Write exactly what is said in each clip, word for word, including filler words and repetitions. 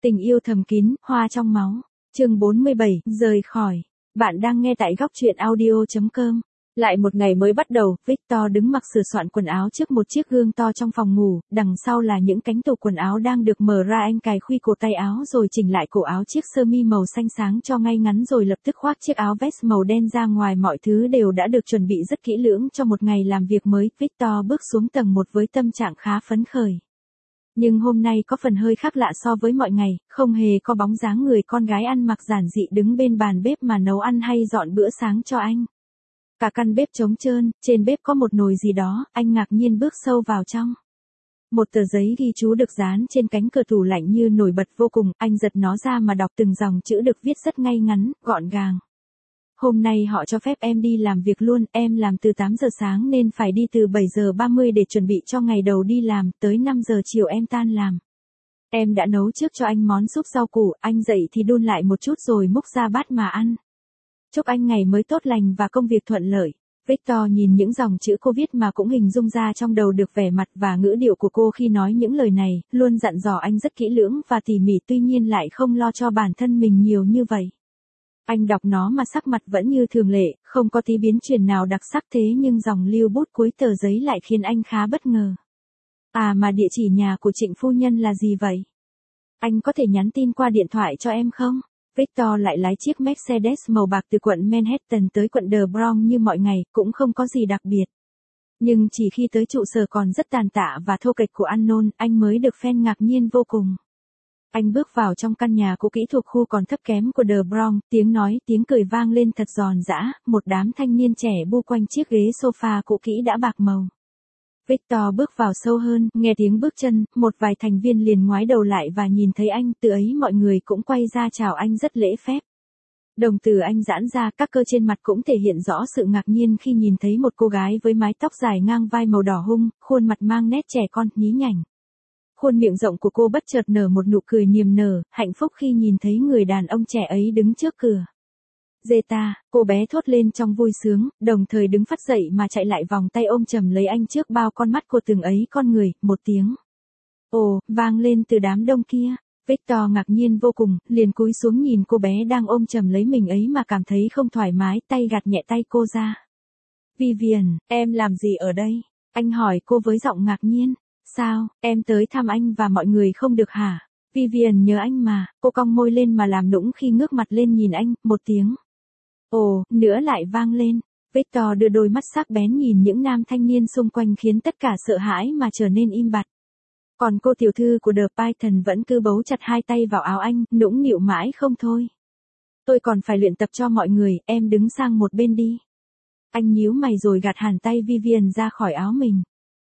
Tình yêu thầm kín, hoa trong máu. Chương bốn mươi bảy, rời khỏi. Bạn đang nghe tại góc truyện audio chấm com. Lại một ngày mới bắt đầu, Victor đứng mặc sửa soạn quần áo trước một chiếc gương to trong phòng ngủ, đằng sau là những cánh tủ quần áo đang được mở ra. Anh cài khuy cổ tay áo rồi chỉnh lại cổ áo chiếc sơ mi màu xanh sáng cho ngay ngắn rồi lập tức khoác chiếc áo vest màu đen ra ngoài. Mọi thứ đều đã được chuẩn bị rất kỹ lưỡng cho một ngày làm việc mới. Victor bước xuống tầng một với tâm trạng khá phấn khởi. Nhưng hôm nay có phần hơi khác lạ so với mọi ngày, không hề có bóng dáng người con gái ăn mặc giản dị đứng bên bàn bếp mà nấu ăn hay dọn bữa sáng cho anh. Cả căn bếp trống trơn, trên bếp có một nồi gì đó, anh ngạc nhiên bước sâu vào trong. Một tờ giấy ghi chú được dán trên cánh cửa tủ lạnh như nổi bật vô cùng, anh giật nó ra mà đọc từng dòng chữ được viết rất ngay ngắn, gọn gàng. Hôm nay họ cho phép em đi làm việc luôn, em làm từ tám giờ sáng nên phải đi từ bảy giờ ba mươi để chuẩn bị cho ngày đầu đi làm, tới năm giờ chiều em tan làm. Em đã nấu trước cho anh món súp rau củ, anh dậy thì đun lại một chút rồi múc ra bát mà ăn. Chúc anh ngày mới tốt lành và công việc thuận lợi. Victor nhìn những dòng chữ cô viết mà cũng hình dung ra trong đầu được vẻ mặt và ngữ điệu của cô khi nói những lời này, luôn dặn dò anh rất kỹ lưỡng và tỉ mỉ, tuy nhiên lại không lo cho bản thân mình nhiều như vậy. Anh đọc nó mà sắc mặt vẫn như thường lệ, không có tí biến chuyển nào đặc sắc, thế nhưng dòng lưu bút cuối tờ giấy lại khiến anh khá bất ngờ. À mà địa chỉ nhà của Trịnh phu nhân là gì vậy? Anh có thể nhắn tin qua điện thoại cho em không? Victor lại lái chiếc Mercedes màu bạc từ quận Manhattan tới quận The Bronx như mọi ngày, cũng không có gì đặc biệt. Nhưng chỉ khi tới trụ sở còn rất tàn tạ và thô kệch của Unknown, anh mới được fan ngạc nhiên vô cùng. Anh bước vào trong căn nhà cũ kỹ thuộc khu còn thấp kém của The Bronx, tiếng nói, tiếng cười vang lên thật giòn giã, một đám thanh niên trẻ bu quanh chiếc ghế sofa cũ kỹ đã bạc màu. Victor bước vào sâu hơn, nghe tiếng bước chân, một vài thành viên liền ngoái đầu lại và nhìn thấy anh, từ ấy mọi người cũng quay ra chào anh rất lễ phép. Đồng tử anh giãn ra, các cơ trên mặt cũng thể hiện rõ sự ngạc nhiên khi nhìn thấy một cô gái với mái tóc dài ngang vai màu đỏ hung, khuôn mặt mang nét trẻ con, nhí nhảnh. Khuôn miệng rộng của cô bất chợt nở một nụ cười niềm nở, hạnh phúc khi nhìn thấy người đàn ông trẻ ấy đứng trước cửa. Zeta, cô bé thốt lên trong vui sướng, đồng thời đứng phắt dậy mà chạy lại vòng tay ôm chầm lấy anh trước bao con mắt của từng ấy con người. Một tiếng ồ vang lên từ đám đông kia. Victor ngạc nhiên vô cùng, liền cúi xuống nhìn cô bé đang ôm chầm lấy mình ấy mà cảm thấy không thoải mái, tay gạt nhẹ tay cô ra. Vivian, em làm gì ở đây? Anh hỏi cô với giọng ngạc nhiên. Sao, em tới thăm anh và mọi người không được hả? Vivian nhớ anh mà, cô cong môi lên mà làm nũng khi ngước mặt lên nhìn anh. Một tiếng ồ nữa lại vang lên. Victor đưa đôi mắt sắc bén nhìn những nam thanh niên xung quanh khiến tất cả sợ hãi mà trở nên im bặt. Còn cô tiểu thư của The Python vẫn cứ bấu chặt hai tay vào áo anh, nũng nịu mãi không thôi. Tôi còn phải luyện tập cho mọi người, em đứng sang một bên đi. Anh nhíu mày rồi gạt hẳn tay Vivian ra khỏi áo mình.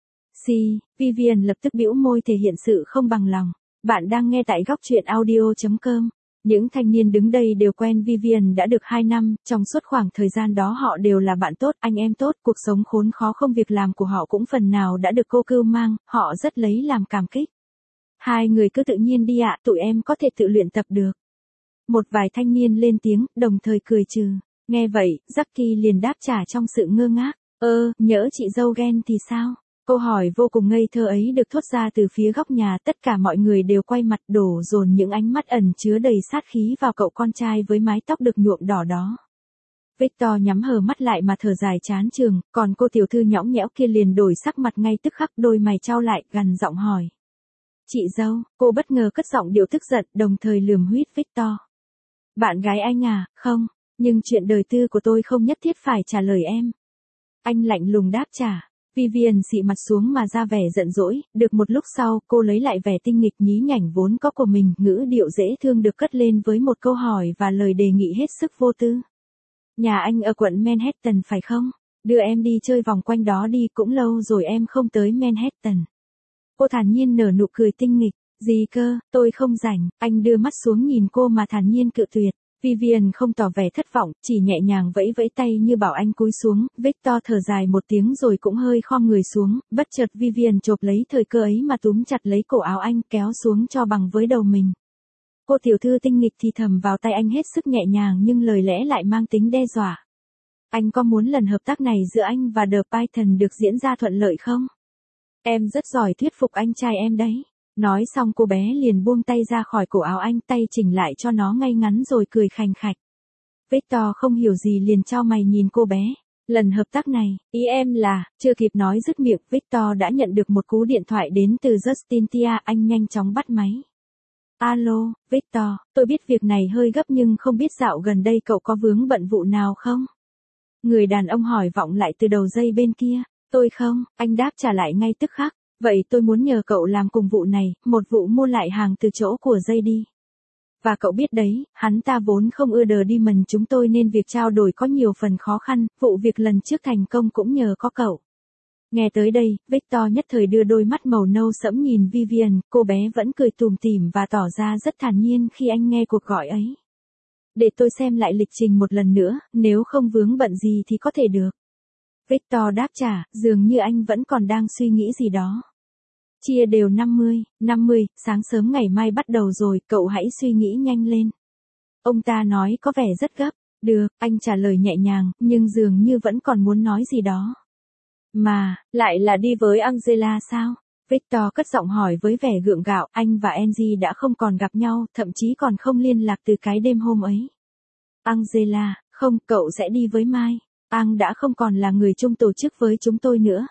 Si, Vivian lập tức bĩu môi thể hiện sự không bằng lòng. Bạn đang nghe tại góc truyện audio chấm com. Những thanh niên đứng đây đều quen Vivian đã được hai năm, trong suốt khoảng thời gian đó họ đều là bạn tốt, anh em tốt, cuộc sống khốn khó không việc làm của họ cũng phần nào đã được cô cưu mang, họ rất lấy làm cảm kích. Hai người cứ tự nhiên đi ạ, tụi em có thể tự luyện tập được. Một vài thanh niên lên tiếng, đồng thời cười trừ. Nghe vậy, Jackie liền đáp trả trong sự ngơ ngác. Ơ, nhỡ chị dâu ghen thì sao? Câu hỏi vô cùng ngây thơ ấy được thốt ra từ phía góc nhà, tất cả mọi người đều quay mặt đổ dồn những ánh mắt ẩn chứa đầy sát khí vào cậu con trai với mái tóc được nhuộm đỏ đó. Victor nhắm hờ mắt lại mà thở dài chán chường, còn cô tiểu thư nhõng nhẽo kia liền đổi sắc mặt ngay tức khắc, đôi mày chau lại, gằn giọng hỏi. Chị dâu, cô bất ngờ cất giọng điệu tức giận, đồng thời lườm huýt Victor. Bạn gái anh à, không, nhưng chuyện đời tư của tôi không nhất thiết phải trả lời em. Anh lạnh lùng đáp trả. Vivian xị mặt xuống mà ra vẻ giận dỗi, được một lúc sau, cô lấy lại vẻ tinh nghịch nhí nhảnh vốn có của mình, ngữ điệu dễ thương được cất lên với một câu hỏi và lời đề nghị hết sức vô tư. Nhà anh ở quận Manhattan phải không? Đưa em đi chơi vòng quanh đó đi, cũng lâu rồi em không tới Manhattan. Cô thản nhiên nở nụ cười tinh nghịch. Gì cơ, tôi không rảnh. Anh đưa mắt xuống nhìn cô mà thản nhiên cự tuyệt. Vivian không tỏ vẻ thất vọng, chỉ nhẹ nhàng vẫy vẫy tay như bảo anh cúi xuống. Victor thở dài một tiếng rồi cũng hơi khom người xuống, bất chợt Vivian chộp lấy thời cơ ấy mà túm chặt lấy cổ áo anh, kéo xuống cho bằng với đầu mình. Cô tiểu thư tinh nghịch thì thầm vào tay anh hết sức nhẹ nhàng nhưng lời lẽ lại mang tính đe dọa. Anh có muốn lần hợp tác này giữa anh và The Python được diễn ra thuận lợi không? Em rất giỏi thuyết phục anh trai em đấy. Nói xong cô bé liền buông tay ra khỏi cổ áo anh, tay chỉnh lại cho nó ngay ngắn rồi cười khành khạch. Victor không hiểu gì liền chau mày nhìn cô bé. Lần hợp tác này, ý em là, chưa kịp nói dứt miệng, Victor đã nhận được một cú điện thoại đến từ Justin Tia, anh nhanh chóng bắt máy. Alo, Victor, tôi biết việc này hơi gấp nhưng không biết dạo gần đây cậu có vướng bận vụ nào không? Người đàn ông hỏi vọng lại từ đầu dây bên kia. Tôi không, anh đáp trả lại ngay tức khắc. Vậy tôi muốn nhờ cậu làm cùng vụ này, một vụ mua lại hàng từ chỗ của dây đi. Và cậu biết đấy, hắn ta vốn không ưa đờ đi mần chúng tôi nên việc trao đổi có nhiều phần khó khăn, vụ việc lần trước thành công cũng nhờ có cậu. Nghe tới đây, Victor nhất thời đưa đôi mắt màu nâu sẫm nhìn Vivian, cô bé vẫn cười tủm tỉm và tỏ ra rất thản nhiên khi anh nghe cuộc gọi ấy. Để tôi xem lại lịch trình một lần nữa, nếu không vướng bận gì thì có thể được. Victor đáp trả, dường như anh vẫn còn đang suy nghĩ gì đó. Chia đều năm mươi, năm mươi, sáng sớm ngày mai bắt đầu rồi, cậu hãy suy nghĩ nhanh lên. Ông ta nói có vẻ rất gấp. Được, anh trả lời nhẹ nhàng, nhưng dường như vẫn còn muốn nói gì đó. Mà, lại là đi với Angela sao? Victor cất giọng hỏi với vẻ gượng gạo, anh và Angie đã không còn gặp nhau, thậm chí còn không liên lạc từ cái đêm hôm ấy. Angela, không, cậu sẽ đi với Mai. Ang đã không còn là người chung tổ chức với chúng tôi nữa.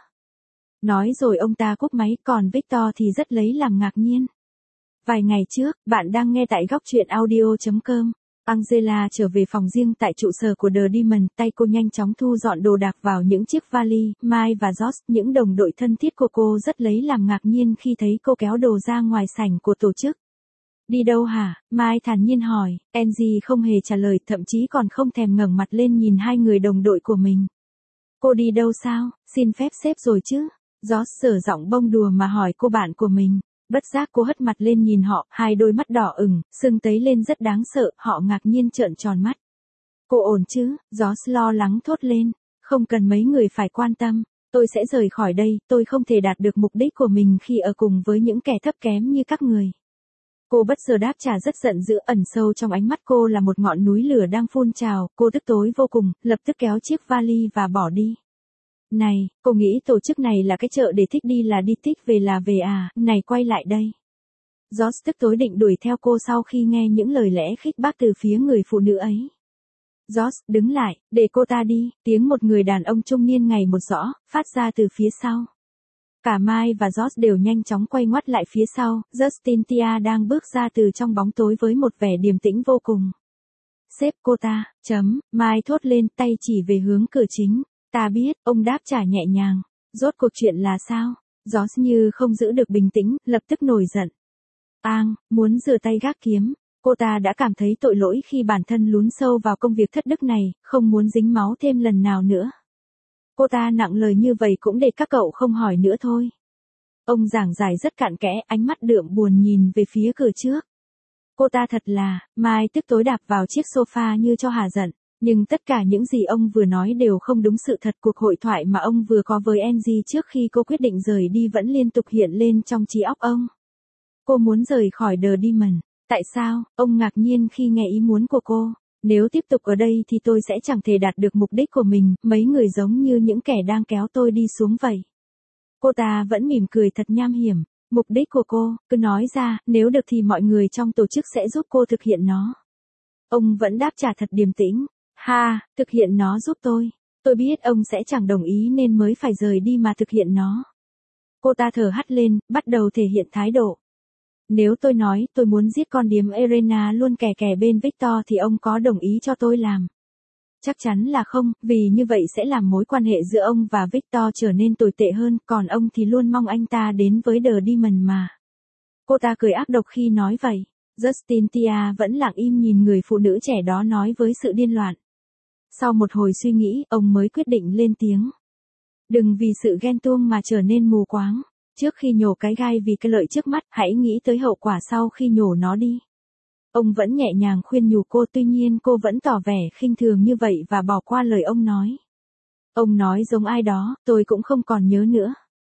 Nói rồi ông ta cúp máy, còn Victor thì rất lấy làm ngạc nhiên. Vài ngày trước, bạn đang nghe tại góc truyện audio chấm com. Angela trở về phòng riêng tại trụ sở của The Diamond, tay cô nhanh chóng thu dọn đồ đạc vào những chiếc vali. Mai và Josh, những đồng đội thân thiết của cô rất lấy làm ngạc nhiên khi thấy cô kéo đồ ra ngoài sảnh của tổ chức. Đi đâu hả? Mai thản nhiên hỏi, Angie không hề trả lời, thậm chí còn không thèm ngẩng mặt lên nhìn hai người đồng đội của mình. Cô đi đâu sao? Xin phép sếp rồi chứ? Josh sở giọng bông đùa mà hỏi cô bạn của mình. Bất giác cô hất mặt lên nhìn họ, hai đôi mắt đỏ ửng, sưng tấy lên rất đáng sợ, họ ngạc nhiên trợn tròn mắt. Cô ổn chứ? Josh lo lắng thốt lên. Không cần mấy người phải quan tâm. Tôi sẽ rời khỏi đây, tôi không thể đạt được mục đích của mình khi ở cùng với những kẻ thấp kém như các người. Cô bất ngờ đáp trả rất giận dữ, ẩn sâu trong ánh mắt cô là một ngọn núi lửa đang phun trào, cô tức tối vô cùng, lập tức kéo chiếc vali và bỏ đi. Này, cô nghĩ tổ chức này là cái chợ để thích đi là đi, thích về là về à, này quay lại đây. Josh tức tối định đuổi theo cô sau khi nghe những lời lẽ khích bác từ phía người phụ nữ ấy. Josh, đứng lại, để cô ta đi, tiếng một người đàn ông trung niên ngày một rõ, phát ra từ phía sau. Cả Mai và Josh đều nhanh chóng quay ngoắt lại phía sau, Justin Tia đang bước ra từ trong bóng tối với một vẻ điềm tĩnh vô cùng. Sếp cô ta, chấm, Mai thốt lên, tay chỉ về hướng cửa chính. Ta biết, ông đáp trả nhẹ nhàng. Rốt cuộc chuyện là sao? Josh như không giữ được bình tĩnh, lập tức nổi giận. Ang, muốn rửa tay gác kiếm. Cô ta đã cảm thấy tội lỗi khi bản thân lún sâu vào công việc thất đức này, không muốn dính máu thêm lần nào nữa. Cô ta nặng lời như vậy cũng để các cậu không hỏi nữa thôi. Ông giảng giải rất cặn kẽ, ánh mắt đượm buồn nhìn về phía cửa trước. Cô ta thật là, Mai tức tối đạp vào chiếc sofa như cho hả giận. Nhưng tất cả những gì ông vừa nói đều không đúng sự thật. Cuộc hội thoại mà ông vừa có với Angie trước khi cô quyết định rời đi vẫn liên tục hiện lên trong trí óc ông. Cô muốn rời khỏi The Diamond. Tại sao? Ông ngạc nhiên khi nghe ý muốn của cô. Nếu tiếp tục ở đây thì tôi sẽ chẳng thể đạt được mục đích của mình, mấy người giống như những kẻ đang kéo tôi đi xuống vậy. Cô ta vẫn mỉm cười thật nham hiểm. Mục đích của cô, cứ nói ra, nếu được thì mọi người trong tổ chức sẽ giúp cô thực hiện nó. Ông vẫn đáp trả thật điềm tĩnh. Ha, thực hiện nó giúp tôi. Tôi biết ông sẽ chẳng đồng ý nên mới phải rời đi mà thực hiện nó. Cô ta thở hắt lên, bắt đầu thể hiện thái độ. Nếu tôi nói tôi muốn giết con điếm Elena luôn kè kè bên Victor thì ông có đồng ý cho tôi làm? Chắc chắn là không, vì như vậy sẽ làm mối quan hệ giữa ông và Victor trở nên tồi tệ hơn, còn ông thì luôn mong anh ta đến với The Diamond mà. Cô ta cười ác độc khi nói vậy. Justin Tia vẫn lặng im nhìn người phụ nữ trẻ đó nói với sự điên loạn. Sau một hồi suy nghĩ, ông mới quyết định lên tiếng. Đừng vì sự ghen tuông mà trở nên mù quáng. Trước khi nhổ cái gai vì cái lợi trước mắt, hãy nghĩ tới hậu quả sau khi nhổ nó đi. Ông vẫn nhẹ nhàng khuyên nhủ cô, tuy nhiên cô vẫn tỏ vẻ khinh thường như vậy và bỏ qua lời ông nói. Ông nói giống ai đó, tôi cũng không còn nhớ nữa.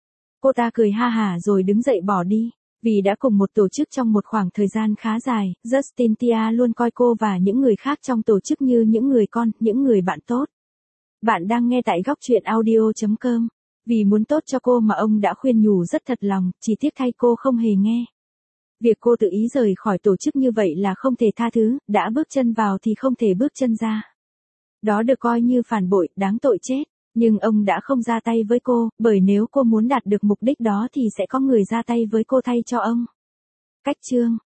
Cô ta cười ha hả rồi đứng dậy bỏ đi. Vì đã cùng một tổ chức trong một khoảng thời gian khá dài, Justin Tia luôn coi cô và những người khác trong tổ chức như những người con, những người bạn tốt. Bạn đang nghe tại góc truyện audio chấm com. Vì muốn tốt cho cô mà ông đã khuyên nhủ rất thật lòng, chỉ tiếc thay cô không hề nghe. Việc cô tự ý rời khỏi tổ chức như vậy là không thể tha thứ, đã bước chân vào thì không thể bước chân ra. Đó được coi như phản bội, đáng tội chết. Nhưng ông đã không ra tay với cô, bởi nếu cô muốn đạt được mục đích đó thì sẽ có người ra tay với cô thay cho ông. Cách chương